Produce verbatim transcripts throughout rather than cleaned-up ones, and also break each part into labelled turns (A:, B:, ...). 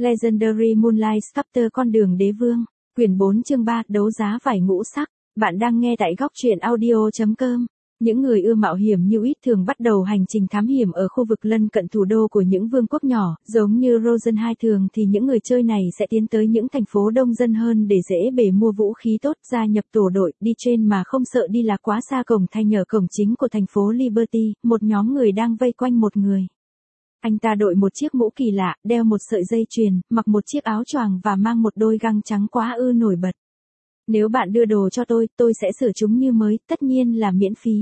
A: Legendary Moonlight Sculptor con đường đế vương, quyển bốn chương ba, đấu giá vải ngũ sắc. Bạn đang nghe tại góc truyện audio.com. Những người ưa mạo hiểm như ít thường bắt đầu hành trình thám hiểm ở khu vực lân cận thủ đô của những vương quốc nhỏ, giống như Rosen hai thường thì những người chơi này sẽ tiến tới những thành phố đông dân hơn để dễ bề mua vũ khí tốt, gia nhập tổ đội, đi trên mà không sợ đi lạc quá xa cổng thành ở cổng chính của thành phố Liberty, một nhóm người đang vây quanh một người. Anh ta đội một chiếc mũ kỳ lạ, đeo một sợi dây chuyền, mặc một chiếc áo choàng và mang một đôi găng trắng quá ư nổi bật. Nếu bạn đưa đồ cho tôi, tôi sẽ sửa chúng như mới, tất nhiên là miễn phí.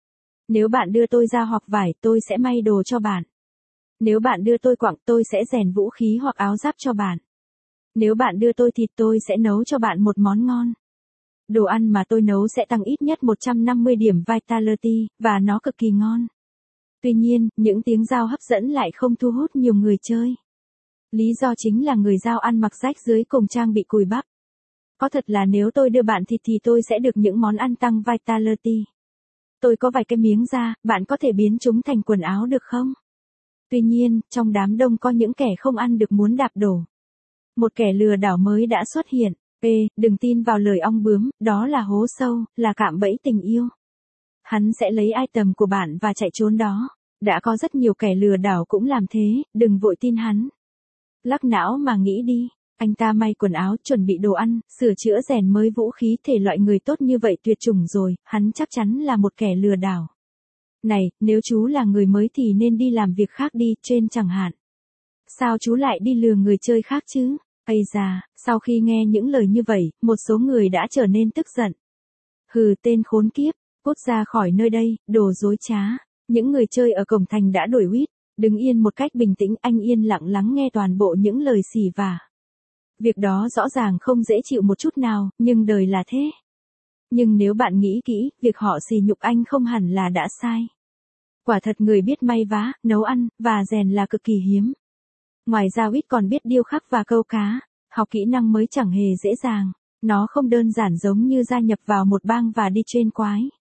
A: Nếu bạn đưa tôi da hoặc vải, tôi sẽ may đồ cho bạn. Nếu bạn đưa tôi quặng, tôi sẽ rèn vũ khí hoặc áo giáp cho bạn. Nếu bạn đưa tôi thịt, tôi sẽ nấu cho bạn một món ngon. Đồ ăn mà tôi nấu sẽ tăng ít nhất một trăm năm mươi điểm Vitality, và nó cực kỳ ngon. Tuy nhiên, những tiếng dao hấp dẫn lại không thu hút nhiều người chơi. Lý do chính là người dao ăn mặc rách dưới cùng trang bị cùi bắp. Có thật là nếu tôi đưa bạn thịt thì tôi sẽ được những món ăn tăng Vitality. Tôi có vài cái miếng da, bạn có thể biến chúng thành quần áo được không? Tuy nhiên, trong đám đông có những kẻ không ăn được muốn đạp đổ. Một kẻ lừa đảo mới đã xuất hiện. Ê, đừng tin vào lời ong bướm, đó là hố sâu, là cạm bẫy tình yêu. Hắn sẽ lấy item của bạn và chạy trốn đó. Đã có rất nhiều kẻ lừa đảo cũng làm thế, đừng vội tin hắn. Lắc não mà nghĩ đi. Anh ta may quần áo, chuẩn bị đồ ăn, sửa chữa rèn mới vũ khí, thể loại người tốt như vậy tuyệt chủng rồi, hắn chắc chắn là một kẻ lừa đảo. Này, nếu chú là người mới thì nên đi làm việc khác đi, trên chẳng hạn. Sao chú lại đi lừa người chơi khác chứ? Ây da, sau khi nghe những lời như vậy, một số người đã trở nên tức giận. Hừ, tên khốn kiếp, cút ra khỏi nơi đây, đồ dối trá. Những người chơi ở cổng thành đã đuổi huýt, đứng yên một cách bình tĩnh, anh yên lặng lắng nghe toàn bộ những lời xỉ vả. Việc đó rõ ràng không dễ chịu một chút nào, nhưng đời là thế. Nhưng nếu bạn nghĩ kỹ, việc họ sỉ nhục anh không hẳn là đã sai. Quả thật người biết may vá, nấu ăn, và rèn là cực kỳ hiếm. Ngoài ra huýt còn biết điêu khắc và câu cá, học kỹ năng mới chẳng hề dễ dàng. Nó không đơn giản giống như gia nhập vào một bang và đi train quái.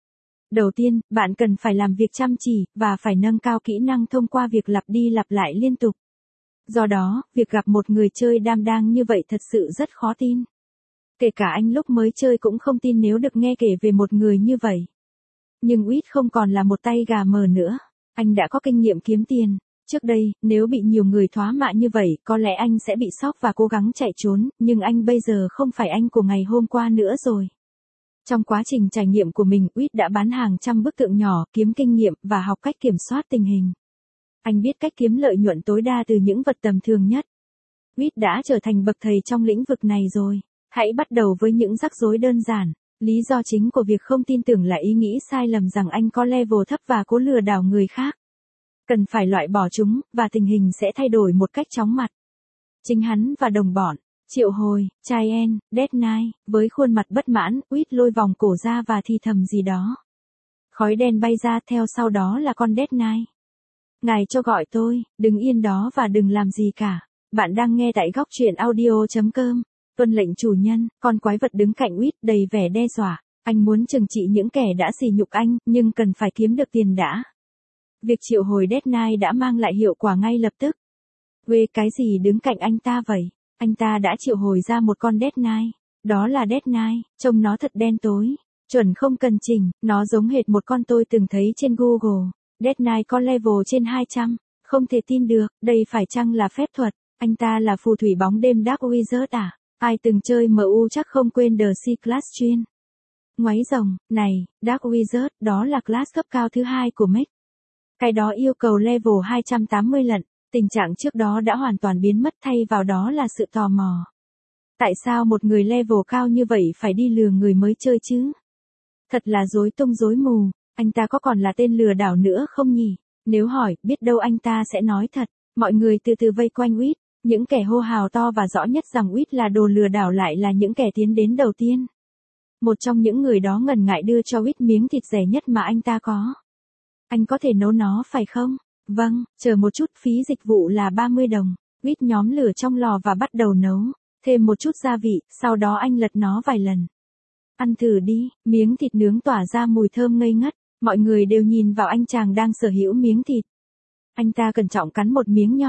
A: Đầu tiên, bạn cần phải làm việc chăm chỉ, và phải nâng cao kỹ năng thông qua việc lặp đi lặp lại liên tục. Do đó, việc gặp một người chơi đảm đang như vậy thật sự rất khó tin. Kể cả anh lúc mới chơi cũng không tin nếu được nghe kể về một người như vậy. Nhưng huýt không còn là một tay gà mờ nữa. Anh đã có kinh nghiệm kiếm tiền. Trước đây, nếu bị nhiều người thoá mạ như vậy, có lẽ anh sẽ bị sốc và cố gắng chạy trốn, nhưng anh bây giờ không phải anh của ngày hôm qua nữa rồi. Trong quá trình trải nghiệm của mình, huýt đã bán hàng trăm bức tượng nhỏ, kiếm kinh nghiệm, và học cách kiểm soát tình hình. Anh biết cách kiếm lợi nhuận tối đa từ những vật tầm thường nhất. huýt đã trở thành bậc thầy trong lĩnh vực này rồi. Hãy bắt đầu với những rắc rối đơn giản. Lý do chính của việc không tin tưởng là ý nghĩ sai lầm rằng anh có level thấp và cố lừa đảo người khác. Cần phải loại bỏ chúng, và tình hình sẽ thay đổi một cách chóng mặt. Chính hắn và đồng bọn, triệu hồi, Cheyenne, Death Knight, với khuôn mặt bất mãn, huýt lôi vòng cổ ra và thì thầm gì đó. Khói đen bay ra, theo sau đó là con Death Knight. Ngài cho gọi tôi, đừng yên đó và đừng làm gì cả. Bạn đang nghe tại góc truyện audio.com. Tuân lệnh chủ nhân, con quái vật đứng cạnh huýt đầy vẻ đe dọa. Anh muốn trừng trị những kẻ đã sỉ nhục anh, nhưng cần phải kiếm được tiền đã. Việc triệu hồi Death Knight đã mang lại hiệu quả ngay lập tức. Quê cái gì đứng cạnh anh ta vậy? Anh ta đã triệu hồi ra một con Death Knight. Đó là Death Knight, trông nó thật đen tối. Chuẩn không cần chỉnh, nó giống hệt một con tôi từng thấy trên Google. Death Knight có level trên hai trăm. Không thể tin được, đây phải chăng là phép thuật? Anh ta là phù thủy bóng đêm Dark Wizard à? Ai từng chơi em u chắc không quên The Sea Class chuyên. Ngoáy rồng, này, Dark Wizard, đó là class cấp cao thứ hai của mech. Cái đó yêu cầu level hai trăm tám mươi lận, tình trạng trước đó đã hoàn toàn biến mất, thay vào đó là sự tò mò. Tại sao một người level cao như vậy phải đi lừa người mới chơi chứ? Thật là rối tung rối mù, anh ta có còn là tên lừa đảo nữa không nhỉ? Nếu hỏi, biết đâu anh ta sẽ nói thật. Mọi người từ từ vây quanh huýt, những kẻ hô hào to và rõ nhất rằng huýt là đồ lừa đảo lại là những kẻ tiến đến đầu tiên. Một trong những người đó ngần ngại đưa cho huýt miếng thịt rẻ nhất mà anh ta có. Anh có thể nấu nó phải không? Vâng, chờ một chút, phí dịch vụ là ba mươi đồng. Huýt nhóm lửa trong lò và bắt đầu nấu. Thêm một chút gia vị, sau đó anh lật nó vài lần. Ăn thử đi, miếng thịt nướng tỏa ra mùi thơm ngây ngất. Mọi người đều nhìn vào anh chàng đang sở hữu miếng thịt. Anh ta cẩn trọng cắn một miếng nhỏ.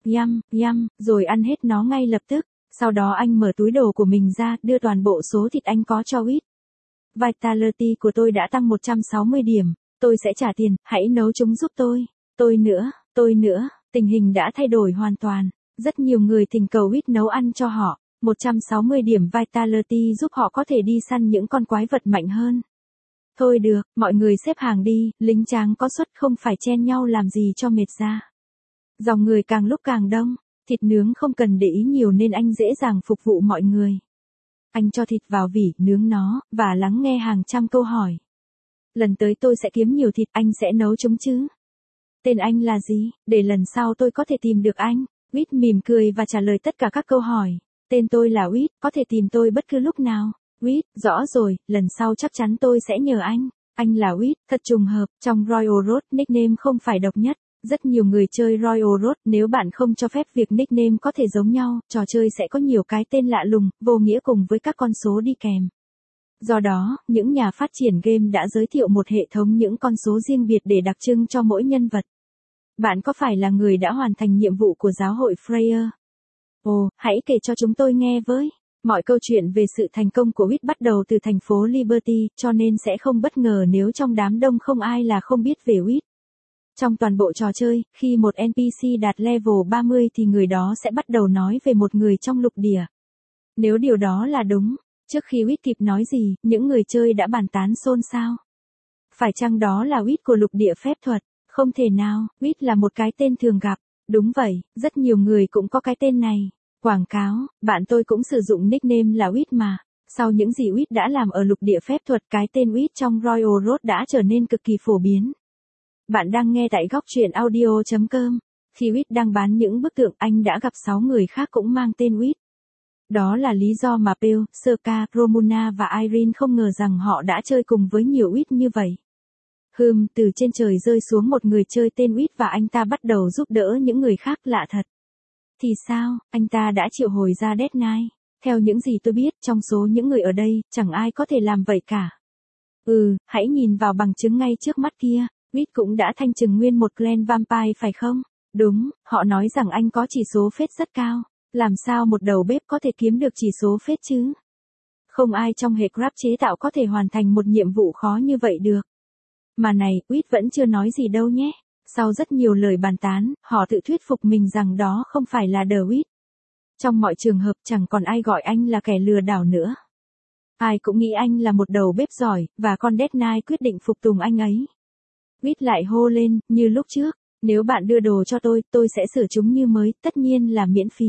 A: yum, yum, rồi ăn hết nó ngay lập tức. Sau đó anh mở túi đồ của mình ra, đưa toàn bộ số thịt anh có cho Wheat. Vitality của tôi đã tăng một trăm sáu mươi điểm, tôi sẽ trả tiền, hãy nấu chúng giúp tôi. Tôi nữa, tôi nữa, tình hình đã thay đổi hoàn toàn. Rất nhiều người thỉnh cầu Wheat nấu ăn cho họ. một trăm sáu mươi điểm Vitality giúp họ có thể đi săn những con quái vật mạnh hơn. Thôi được, mọi người xếp hàng đi, lính tráng có suất không phải chen nhau làm gì cho mệt ra. Dòng người càng lúc càng đông, thịt nướng không cần để ý nhiều nên anh dễ dàng phục vụ mọi người. Anh cho thịt vào vỉ, nướng nó, và lắng nghe hàng trăm câu hỏi. Lần tới tôi sẽ kiếm nhiều thịt, anh sẽ nấu chúng chứ? Tên anh là gì, để lần sau tôi có thể tìm được anh? Wheat mỉm cười và trả lời tất cả các câu hỏi. Tên tôi là Wheat, có thể tìm tôi bất cứ lúc nào. Wheat, rõ rồi, lần sau chắc chắn tôi sẽ nhờ anh. Anh là Wheat, thật trùng hợp, trong Royal Road nickname không phải độc nhất. Rất nhiều người chơi Royal Road, nếu bạn không cho phép việc nickname có thể giống nhau, trò chơi sẽ có nhiều cái tên lạ lùng, vô nghĩa cùng với các con số đi kèm. Do đó, những nhà phát triển game đã giới thiệu một hệ thống những con số riêng biệt để đặc trưng cho mỗi nhân vật. Bạn có phải là người đã hoàn thành nhiệm vụ của giáo hội Freya? Ồ, hãy kể cho chúng tôi nghe với. Mọi câu chuyện về sự thành công của Wheat bắt đầu từ thành phố Liberty, cho nên sẽ không bất ngờ nếu trong đám đông không ai là không biết về Wheat. Trong toàn bộ trò chơi, khi một en pê xê đạt level ba mươi thì người đó sẽ bắt đầu nói về một người trong lục địa. Nếu điều đó là đúng, trước khi Wheat kịp nói gì, những người chơi đã bàn tán xôn xao. Phải chăng đó là Wheat của lục địa phép thuật? Không thể nào, Wheat là một cái tên thường gặp. Đúng vậy, rất nhiều người cũng có cái tên này. Quảng cáo, bạn tôi cũng sử dụng nickname là Wheat mà. Sau những gì Wheat đã làm ở lục địa phép thuật, cái tên Wheat trong Royal Road đã trở nên cực kỳ phổ biến. Bạn đang nghe tại góc truyện audio chấm com. Khi Wheat đang bán những bức tượng, anh đã gặp sáu người khác cũng mang tên Wheat. Đó là lý do mà Pale, Serka, Romuna và Irene không ngờ rằng họ đã chơi cùng với nhiều Wheat như vậy. Hừm, từ trên trời rơi xuống một người chơi tên Wheat và anh ta bắt đầu giúp đỡ những người khác, lạ thật. Thì sao, anh ta đã triệu hồi ra Death Knight. Theo những gì tôi biết, trong số những người ở đây, chẳng ai có thể làm vậy cả. Ừ, hãy nhìn vào bằng chứng ngay trước mắt kia. Wheat cũng đã thanh trừng nguyên một clan vampire phải không? Đúng, họ nói rằng anh có chỉ số phết rất cao. Làm sao một đầu bếp có thể kiếm được chỉ số phết chứ? Không ai trong hệ craft chế tạo có thể hoàn thành một nhiệm vụ khó như vậy được. Mà này, Wheat vẫn chưa nói gì đâu nhé. Sau rất nhiều lời bàn tán, họ tự thuyết phục mình rằng đó không phải là The Wheat. Trong mọi trường hợp chẳng còn ai gọi anh là kẻ lừa đảo nữa. Ai cũng nghĩ anh là một đầu bếp giỏi, và con Death Knight quyết định phục tùng anh ấy. Wheat lại hô lên, như lúc trước, nếu bạn đưa đồ cho tôi, tôi sẽ sửa chúng như mới, tất nhiên là miễn phí.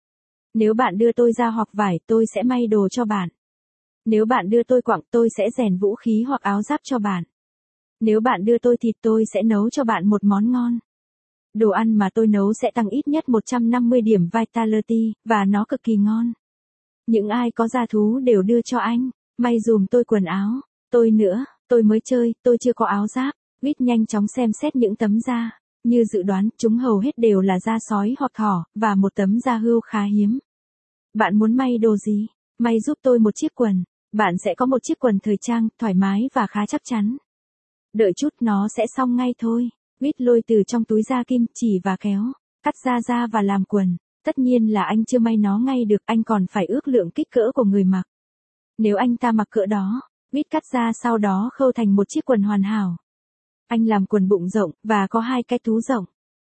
A: Nếu bạn đưa tôi da hoặc vải, tôi sẽ may đồ cho bạn. Nếu bạn đưa tôi quặng, tôi sẽ rèn vũ khí hoặc áo giáp cho bạn. Nếu bạn đưa tôi thịt, tôi sẽ nấu cho bạn một món ngon. Đồ ăn mà tôi nấu sẽ tăng ít nhất một trăm năm mươi điểm Vitality, và nó cực kỳ ngon. Những ai có gia thú đều đưa cho anh, may dùm tôi quần áo. Tôi nữa, tôi mới chơi, tôi chưa có áo giáp. Wheat nhanh chóng xem xét những tấm da. Như dự đoán, chúng hầu hết đều là da sói hoặc thỏ, và một tấm da hươu khá hiếm. Bạn muốn may đồ gì? May giúp tôi một chiếc quần. Bạn sẽ có một chiếc quần thời trang, thoải mái và khá chắc chắn. Đợi chút, nó sẽ xong ngay thôi. Wheat lôi từ trong túi ra kim chỉ và kéo, cắt ra ra và làm quần. Tất nhiên là anh chưa may nó ngay được, anh còn phải ước lượng kích cỡ của người mặc. Nếu anh ta mặc cỡ đó, Wheat cắt ra sau đó khâu thành một chiếc quần hoàn hảo. Anh làm quần bụng rộng, và có hai cái túi rộng.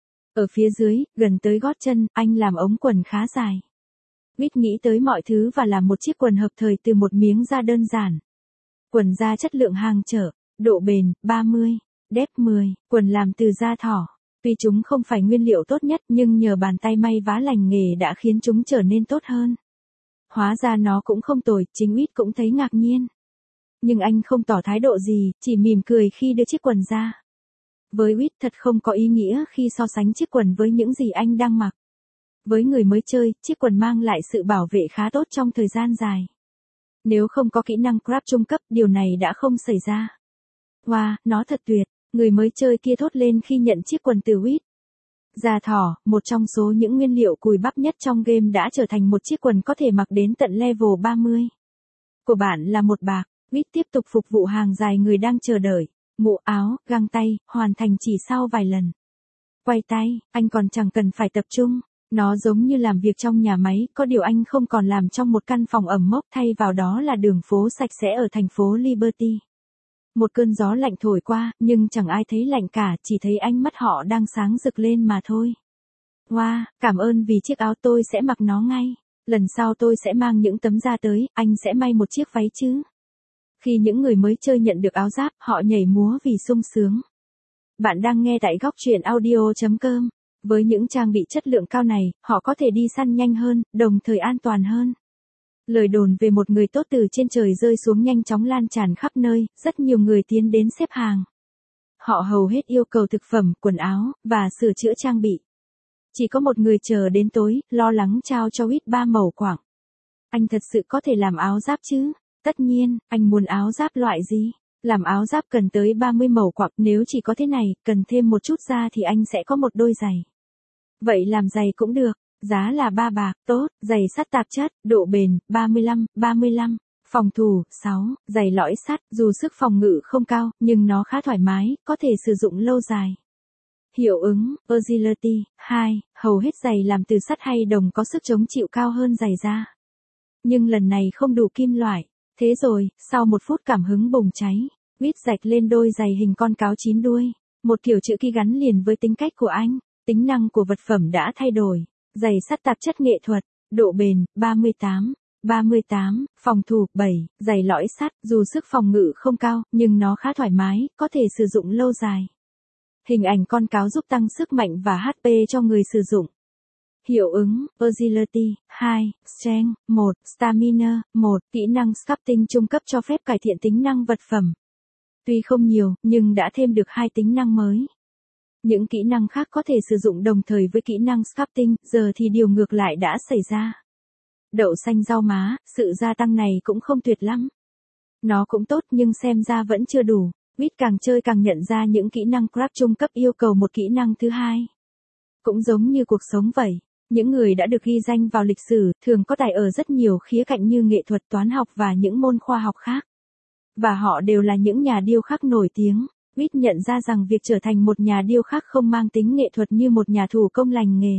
A: Ở phía dưới, gần tới gót chân, anh làm ống quần khá dài. Wheat nghĩ tới mọi thứ và làm một chiếc quần hợp thời từ một miếng da đơn giản. Quần da chất lượng hàng chở, độ bền, ba mươi, depth mười, quần làm từ da thỏ. Tuy chúng không phải nguyên liệu tốt nhất nhưng nhờ bàn tay may vá lành nghề đã khiến chúng trở nên tốt hơn. Hóa ra nó cũng không tồi, chính Wheat cũng thấy ngạc nhiên. Nhưng anh không tỏ thái độ gì, chỉ mỉm cười khi đưa chiếc quần ra. Với Wheat thật không có ý nghĩa khi so sánh chiếc quần với những gì anh đang mặc. Với người mới chơi, chiếc quần mang lại sự bảo vệ khá tốt trong thời gian dài. Nếu không có kỹ năng craft trung cấp, điều này đã không xảy ra. Wow, nó thật tuyệt, người mới chơi kia thốt lên khi nhận chiếc quần từ Wheat. Da thỏ, một trong số những nguyên liệu cùi bắp nhất trong game đã trở thành một chiếc quần có thể mặc đến tận level ba mươi. Của bạn là một bạc. Wheat tiếp tục phục vụ hàng dài người đang chờ đợi. Mũ áo, găng tay, hoàn thành chỉ sau vài lần. Quay tay, anh còn chẳng cần phải tập trung. Nó giống như làm việc trong nhà máy, có điều anh không còn làm trong một căn phòng ẩm mốc, thay vào đó là đường phố sạch sẽ ở thành phố Liberty. Một cơn gió lạnh thổi qua, nhưng chẳng ai thấy lạnh cả, chỉ thấy ánh mắt họ đang sáng rực lên mà thôi. Wow, cảm ơn vì chiếc áo, tôi sẽ mặc nó ngay. Lần sau tôi sẽ mang những tấm da tới, anh sẽ may một chiếc váy chứ. Khi những người mới chơi nhận được áo giáp, họ nhảy múa vì sung sướng. Bạn đang nghe tại góc truyện audio chấm com. Với những trang bị chất lượng cao này, họ có thể đi săn nhanh hơn, đồng thời an toàn hơn. Lời đồn về một người tốt từ trên trời rơi xuống nhanh chóng lan tràn khắp nơi, rất nhiều người tiến đến xếp hàng. Họ hầu hết yêu cầu thực phẩm, quần áo, và sửa chữa trang bị. Chỉ có một người chờ đến tối, lo lắng trao cho Whit ba mẩu quặng. Anh thật sự có thể làm áo giáp chứ? Tất nhiên, anh muốn áo giáp loại gì? Làm áo giáp cần tới ba mươi mẩu quặng, nếu chỉ có thế này, cần thêm một chút da thì anh sẽ có một đôi giày. Vậy làm giày cũng được, giá là ba bạc, tốt, giày sắt tạp chất, độ bền, ba mươi lăm, ba mươi lăm, phòng thủ, sáu, giày lõi sắt, dù sức phòng ngự không cao, nhưng nó khá thoải mái, có thể sử dụng lâu dài. Hiệu ứng, Agility, hai, hầu hết giày làm từ sắt hay đồng có sức chống chịu cao hơn giày da. Nhưng lần này không đủ kim loại. Thế rồi, sau một phút cảm hứng bùng cháy, Whit rạch lên đôi giày hình con cáo chín đuôi. Một kiểu chữ ký gắn liền với tính cách của anh. Tính năng của vật phẩm đã thay đổi. Giày sắt tạp chất nghệ thuật, độ bền, ba mươi tám, ba mươi tám, phòng thủ, bảy, giày lõi sắt, dù sức phòng ngự không cao, nhưng nó khá thoải mái, có thể sử dụng lâu dài. Hình ảnh con cáo giúp tăng sức mạnh và hát pê cho người sử dụng. Hiệu ứng, Agility, hai, Strength, một, Stamina, một, kỹ năng Sculpting trung cấp cho phép cải thiện tính năng vật phẩm. Tuy không nhiều, nhưng đã thêm được hai tính năng mới. Những kỹ năng khác có thể sử dụng đồng thời với kỹ năng Sculpting, giờ thì điều ngược lại đã xảy ra. Đậu xanh rau má, sự gia tăng này cũng không tuyệt lắm. Nó cũng tốt nhưng xem ra vẫn chưa đủ. Whit càng chơi càng nhận ra những kỹ năng craft trung cấp yêu cầu một kỹ năng thứ hai. Cũng giống như cuộc sống vậy. Những người đã được ghi danh vào lịch sử, thường có tài ở rất nhiều khía cạnh như nghệ thuật, toán học và những môn khoa học khác. Và họ đều là những nhà điêu khắc nổi tiếng. Whit nhận ra rằng việc trở thành một nhà điêu khắc không mang tính nghệ thuật như một nhà thủ công lành nghề.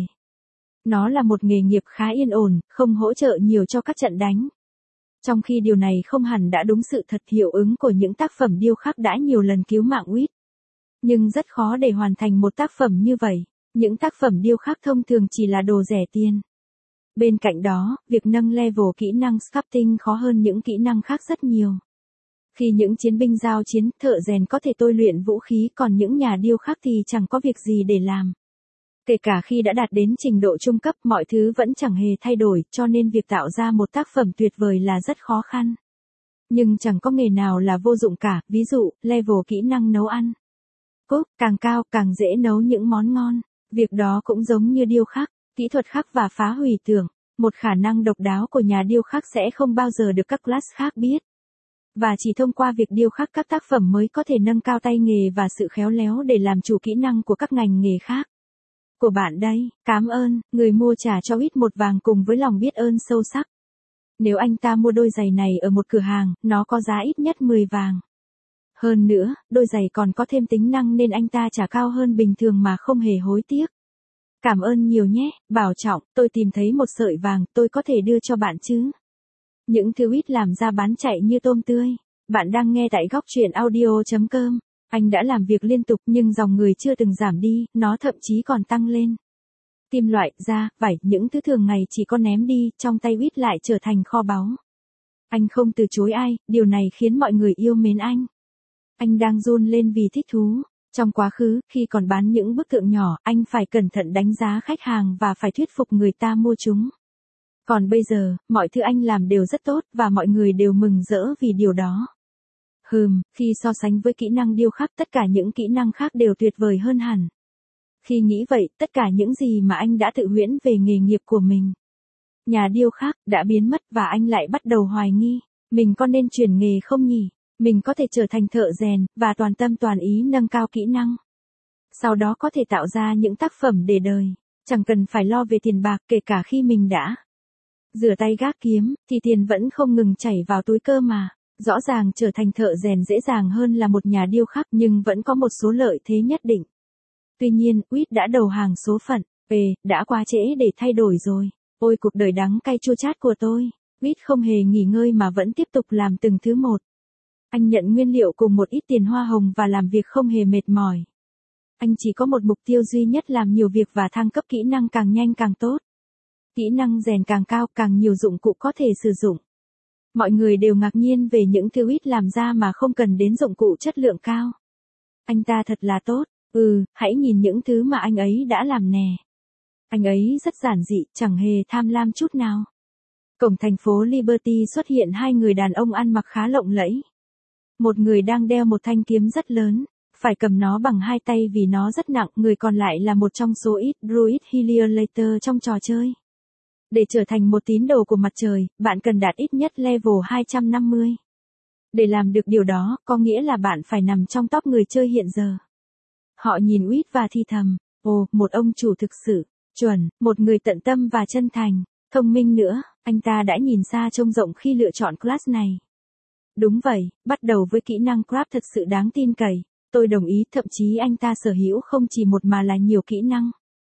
A: Nó là một nghề nghiệp khá yên ổn, không hỗ trợ nhiều cho các trận đánh. Trong khi điều này không hẳn đã đúng sự thật, hiệu ứng của những tác phẩm điêu khắc đã nhiều lần cứu mạng Whit. Nhưng rất khó để hoàn thành một tác phẩm như vậy. Những tác phẩm điêu khắc thông thường chỉ là đồ rẻ tiền. Bên cạnh đó, việc nâng level kỹ năng sculpting khó hơn những kỹ năng khác rất nhiều. Khi những chiến binh giao chiến, thợ rèn có thể tôi luyện vũ khí, còn những nhà điêu khắc thì chẳng có việc gì để làm. Kể cả khi đã đạt đến trình độ trung cấp, mọi thứ vẫn chẳng hề thay đổi, cho nên việc tạo ra một tác phẩm tuyệt vời là rất khó khăn. Nhưng chẳng có nghề nào là vô dụng cả, ví dụ, level kỹ năng nấu ăn. Cook, càng cao, càng dễ nấu những món ngon. Việc đó cũng giống như điêu khắc, kỹ thuật khắc và phá hủy tưởng. Một khả năng độc đáo của nhà điêu khắc sẽ không bao giờ được các class khác biết. Và chỉ thông qua việc điêu khắc các tác phẩm mới có thể nâng cao tay nghề và sự khéo léo để làm chủ kỹ năng của các ngành nghề khác. Của bạn đây, cảm ơn, người mua trả cho Whit một vàng cùng với lòng biết ơn sâu sắc. Nếu anh ta mua đôi giày này ở một cửa hàng, nó có giá ít nhất mười vàng. Hơn nữa, đôi giày còn có thêm tính năng nên anh ta trả cao hơn bình thường mà không hề hối tiếc. Cảm ơn nhiều nhé, bảo trọng, tôi tìm thấy một sợi vàng, tôi có thể đưa cho bạn chứ. Những thứ Whit làm ra bán chạy như tôm tươi. Bạn đang nghe tại góc truyện audio chấm com. Anh đã làm việc liên tục nhưng dòng người chưa từng giảm đi, nó thậm chí còn tăng lên. Kim loại, da, vải, những thứ thường ngày chỉ có ném đi, trong tay Whit lại trở thành kho báu. Anh không từ chối ai, điều này khiến mọi người yêu mến anh. Anh đang run lên vì thích thú. Trong quá khứ, khi còn bán những bức tượng nhỏ, anh phải cẩn thận đánh giá khách hàng và phải thuyết phục người ta mua chúng. Còn bây giờ, mọi thứ anh làm đều rất tốt và mọi người đều mừng rỡ vì điều đó. Hừm, khi so sánh với kỹ năng điêu khắc, tất cả những kỹ năng khác đều tuyệt vời hơn hẳn. Khi nghĩ vậy, tất cả những gì mà anh đã tự huyễn về nghề nghiệp của mình, nhà điêu khắc, đã biến mất và anh lại bắt đầu hoài nghi, mình có nên chuyển nghề không nhỉ? Mình có thể trở thành thợ rèn, và toàn tâm toàn ý nâng cao kỹ năng. Sau đó có thể tạo ra những tác phẩm để đời, chẳng cần phải lo về tiền bạc, kể cả khi mình đã rửa tay gác kiếm, thì tiền vẫn không ngừng chảy vào túi cơ mà. Rõ ràng trở thành thợ rèn dễ dàng hơn là một nhà điêu khắc, nhưng vẫn có một số lợi thế nhất định. Tuy nhiên, Whit đã đầu hàng số phận. Ê, đã quá trễ để thay đổi rồi. Ôi cuộc đời đắng cay chua chát của tôi. Quýt không hề nghỉ ngơi mà vẫn tiếp tục làm từng thứ một. Anh nhận nguyên liệu cùng một ít tiền hoa hồng và làm việc không hề mệt mỏi. Anh chỉ có một mục tiêu duy nhất, làm nhiều việc và thăng cấp kỹ năng càng nhanh càng tốt. Kỹ năng rèn càng cao, càng nhiều dụng cụ có thể sử dụng. Mọi người đều ngạc nhiên về những thứ Quýt làm ra mà không cần đến dụng cụ chất lượng cao. Anh ta thật là tốt. Ừ, hãy nhìn những thứ mà anh ấy đã làm nè. Anh ấy rất giản dị, chẳng hề tham lam chút nào. Cổng thành phố Liberty xuất hiện hai người đàn ông ăn mặc khá lộng lẫy. Một người đang đeo một thanh kiếm rất lớn, phải cầm nó bằng hai tay vì nó rất nặng, người còn lại là một trong số ít Druid Healer trong trò chơi. Để trở thành một tín đồ của mặt trời, bạn cần đạt ít nhất level hai trăm năm mươi. Để làm được điều đó, có nghĩa là bạn phải nằm trong top người chơi hiện giờ. Họ nhìn Quýt và thì thầm, ồ, một ông chủ thực sự, chuẩn, một người tận tâm và chân thành, thông minh nữa, anh ta đã nhìn xa trông rộng khi lựa chọn class này. Đúng vậy, bắt đầu với kỹ năng Crab thật sự đáng tin cậy, tôi đồng ý, thậm chí anh ta sở hữu không chỉ một mà là nhiều kỹ năng.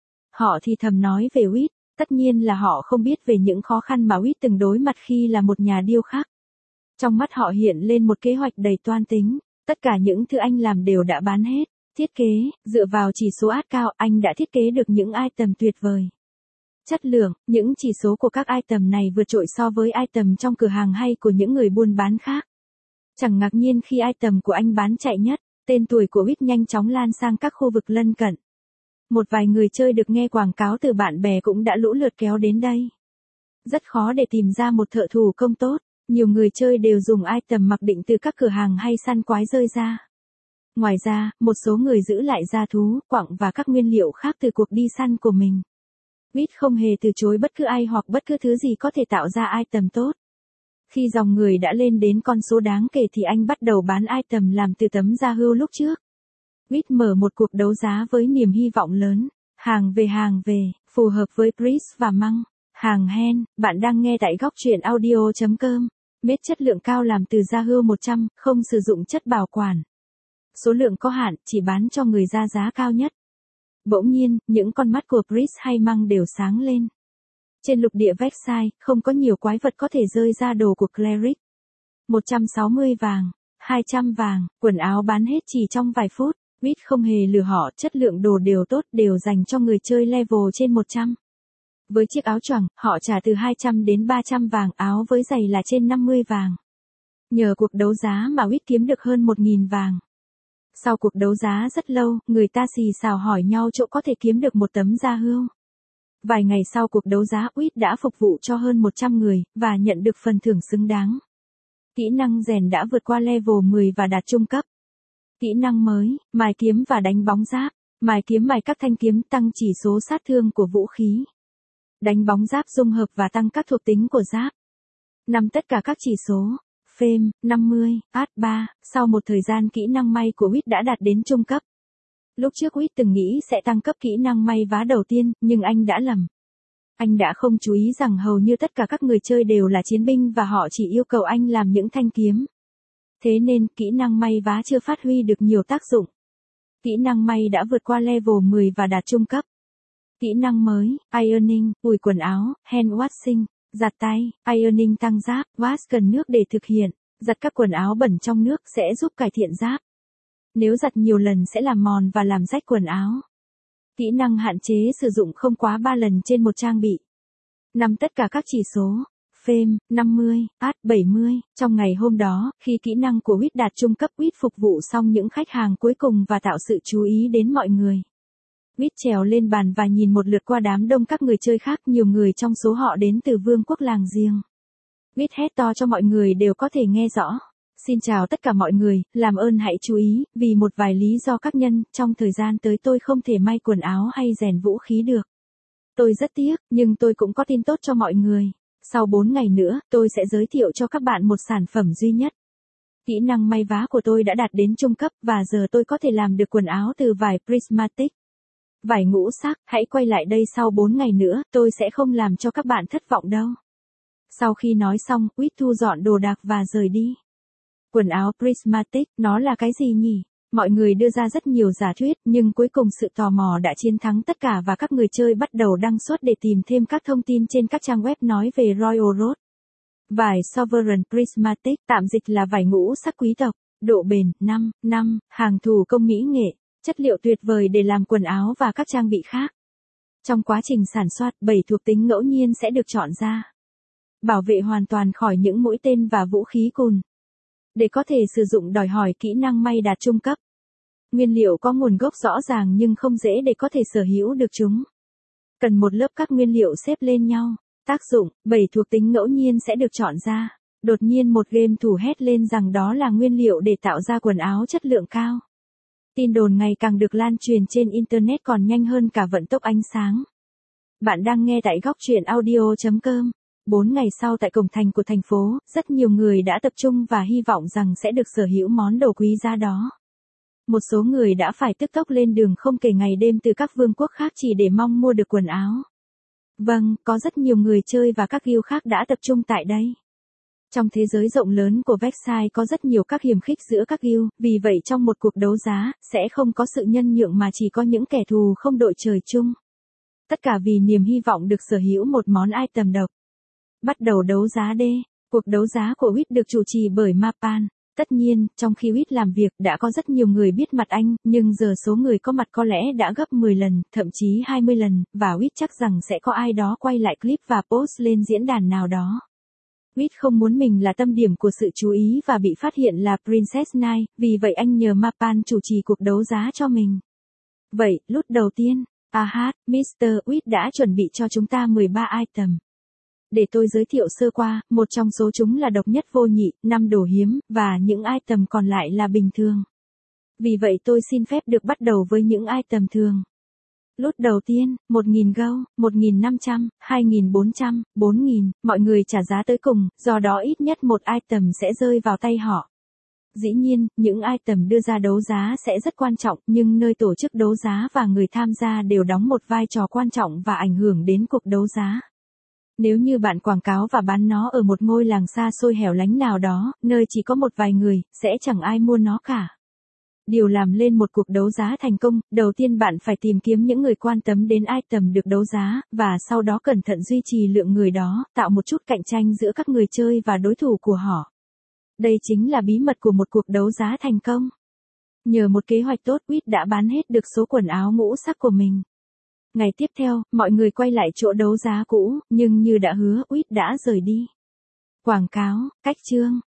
A: Họ thì thầm nói về Quýt, tất nhiên là họ không biết về những khó khăn mà Quýt từng đối mặt khi là một nhà điêu khắc. Trong mắt họ hiện lên một kế hoạch đầy toan tính, tất cả những thứ anh làm đều đã bán hết. Thiết kế, dựa vào chỉ số át cao, anh đã thiết kế được những item tuyệt vời. Chất lượng, những chỉ số của các item này vượt trội so với item trong cửa hàng hay của những người buôn bán khác. Chẳng ngạc nhiên khi item của anh bán chạy nhất, tên tuổi của Quýt nhanh chóng lan sang các khu vực lân cận. Một vài người chơi được nghe quảng cáo từ bạn bè cũng đã lũ lượt kéo đến đây. Rất khó để tìm ra một thợ thủ công tốt, nhiều người chơi đều dùng item mặc định từ các cửa hàng hay săn quái rơi ra. Ngoài ra, một số người giữ lại da thú, quặng và các nguyên liệu khác từ cuộc đi săn của mình. Quýt không hề từ chối bất cứ ai hoặc bất cứ thứ gì có thể tạo ra item tốt. Khi dòng người đã lên đến con số đáng kể thì anh bắt đầu bán item làm từ tấm da hươu lúc trước. Quýt mở một cuộc đấu giá với niềm hy vọng lớn. Hàng về hàng về, phù hợp với Priest và Măng. Hàng hen, bạn đang nghe tại góc truyện audio chấm com. Mết chất lượng cao làm từ da hươu một trăm, không sử dụng chất bảo quản. Số lượng có hạn, chỉ bán cho người ra giá cao nhất. Bỗng nhiên, những con mắt của Priest hay Măng đều sáng lên. Trên lục địa Vexai, không có nhiều quái vật có thể rơi ra đồ của Cleric. một trăm sáu mươi vàng, hai trăm vàng, quần áo bán hết chỉ trong vài phút. Quýt không hề lừa họ, chất lượng đồ đều tốt, đều dành cho người chơi level trên một trăm. Với chiếc áo choàng, họ trả từ hai trăm đến ba trăm vàng, áo với giày là trên năm mươi vàng. Nhờ cuộc đấu giá mà Quýt kiếm được hơn một nghìn vàng. Sau cuộc đấu giá rất lâu, người ta xì xào hỏi nhau chỗ có thể kiếm được một tấm da hươu. Vài ngày sau cuộc đấu giá, Quýt đã phục vụ cho hơn một trăm người, và nhận được phần thưởng xứng đáng. Kỹ năng rèn đã vượt qua level mười và đạt trung cấp. Kỹ năng mới, mài kiếm và đánh bóng giáp. Mài kiếm mài các thanh kiếm tăng chỉ số sát thương của vũ khí. Đánh bóng giáp dung hợp và tăng các thuộc tính của giáp. Nằm tất cả các chỉ số. Phêm, năm mươi, át ba, sau một thời gian kỹ năng may của Quýt đã đạt đến trung cấp. Lúc trước Quýt từng nghĩ sẽ tăng cấp kỹ năng may vá đầu tiên, nhưng anh đã lầm. Anh đã không chú ý rằng hầu như tất cả các người chơi đều là chiến binh và họ chỉ yêu cầu anh làm những thanh kiếm. Thế nên, kỹ năng may vá chưa phát huy được nhiều tác dụng. Kỹ năng may đã vượt qua level mười và đạt trung cấp. Kỹ năng mới, ironing, ủi quần áo, hand washing, giặt tay, ironing tăng giáp, wash cần nước để thực hiện, giặt các quần áo bẩn trong nước sẽ giúp cải thiện giáp. Nếu giặt nhiều lần sẽ làm mòn và làm rách quần áo. Kỹ năng hạn chế sử dụng không quá ba lần trên một trang bị. Nằm tất cả các chỉ số. Phêm, năm mươi, át bảy mươi. Trong ngày hôm đó, khi kỹ năng của Quýt đạt trung cấp, Quýt phục vụ xong những khách hàng cuối cùng và tạo sự chú ý đến mọi người. Quýt trèo lên bàn và nhìn một lượt qua đám đông các người chơi khác, nhiều người trong số họ đến từ vương quốc làng giềng. Quýt hét to cho mọi người đều có thể nghe rõ. Xin chào tất cả mọi người, làm ơn hãy chú ý, vì một vài lý do các nhân, trong thời gian tới tôi không thể may quần áo hay rèn vũ khí được. Tôi rất tiếc, nhưng tôi cũng có tin tốt cho mọi người. Sau bốn ngày nữa, tôi sẽ giới thiệu cho các bạn một sản phẩm duy nhất. Kỹ năng may vá của tôi đã đạt đến trung cấp và giờ tôi có thể làm được quần áo từ vải prismatic. Vải ngũ sắc, hãy quay lại đây sau bốn ngày nữa, tôi sẽ không làm cho các bạn thất vọng đâu. Sau khi nói xong, Quýt thu dọn đồ đạc và rời đi. Quần áo prismatic, nó là cái gì nhỉ? Mọi người đưa ra rất nhiều giả thuyết, nhưng cuối cùng sự tò mò đã chiến thắng tất cả và các người chơi bắt đầu đăng xuất để tìm thêm các thông tin trên các trang web nói về Royal Road. Vải Sovereign Prismatic, tạm dịch là vải ngũ sắc quý tộc, độ bền, năm, năm, hàng thủ công mỹ nghệ, chất liệu tuyệt vời để làm quần áo và các trang bị khác. Trong quá trình sản xuất, bảy thuộc tính ngẫu nhiên sẽ được chọn ra. Bảo vệ hoàn toàn khỏi những mũi tên và vũ khí cùn. Để có thể sử dụng đòi hỏi kỹ năng may đạt trung cấp. Nguyên liệu có nguồn gốc rõ ràng nhưng không dễ để có thể sở hữu được chúng. Cần một lớp các nguyên liệu xếp lên nhau. Tác dụng, bảy thuộc tính ngẫu nhiên sẽ được chọn ra. Đột nhiên một game thủ hét lên rằng đó là nguyên liệu để tạo ra quần áo chất lượng cao. Tin đồn ngày càng được lan truyền trên Internet còn nhanh hơn cả vận tốc ánh sáng. Bạn đang nghe tại góc truyện audio chấm com. Bốn ngày sau tại cổng thành của thành phố, rất nhiều người đã tập trung và hy vọng rằng sẽ được sở hữu món đồ quý giá đó. Một số người đã phải tức tốc lên đường không kể ngày đêm từ các vương quốc khác chỉ để mong mua được quần áo. Vâng, có rất nhiều người chơi và các guild khác đã tập trung tại đây. Trong thế giới rộng lớn của Versailles có rất nhiều các hiềm khích giữa các guild, vì vậy trong một cuộc đấu giá, sẽ không có sự nhân nhượng mà chỉ có những kẻ thù không đội trời chung. Tất cả vì niềm hy vọng được sở hữu một món item độc. Bắt đầu đấu giá D. Cuộc đấu giá của Witt được chủ trì bởi Mapan. Tất nhiên, trong khi Witt làm việc đã có rất nhiều người biết mặt anh, nhưng giờ số người có mặt có lẽ đã gấp mười lần, thậm chí hai mươi lần, và Witt chắc rằng sẽ có ai đó quay lại clip và post lên diễn đàn nào đó. Witt không muốn mình là tâm điểm của sự chú ý và bị phát hiện là Princess Knight, vì vậy anh nhờ Mapan chủ trì cuộc đấu giá cho mình. Vậy, lúc đầu tiên, à hát, mít tơ Witt đã chuẩn bị cho chúng ta mười ba item. Để tôi giới thiệu sơ qua, một trong số chúng là độc nhất vô nhị, năm đồ hiếm, và những item còn lại là bình thường. Vì vậy tôi xin phép được bắt đầu với những item thường. Lốt đầu tiên, một nghìn gold, một nghìn năm trăm, hai nghìn bốn trăm, bốn nghìn, mọi người trả giá tới cùng, do đó ít nhất một item sẽ rơi vào tay họ. Dĩ nhiên, những item đưa ra đấu giá sẽ rất quan trọng, nhưng nơi tổ chức đấu giá và người tham gia đều đóng một vai trò quan trọng và ảnh hưởng đến cuộc đấu giá. Nếu như bạn quảng cáo và bán nó ở một ngôi làng xa xôi hẻo lánh nào đó, nơi chỉ có một vài người, sẽ chẳng ai mua nó cả. Điều làm lên một cuộc đấu giá thành công, đầu tiên bạn phải tìm kiếm những người quan tâm đến item được đấu giá, và sau đó cẩn thận duy trì lượng người đó, tạo một chút cạnh tranh giữa các người chơi và đối thủ của họ. Đây chính là bí mật của một cuộc đấu giá thành công. Nhờ một kế hoạch tốt, Witt đã bán hết được số quần áo ngũ sắc của mình. Ngày tiếp theo, mọi người quay lại chỗ đấu giá cũ, nhưng như đã hứa, Witt đã rời đi. Quảng cáo, cách chương.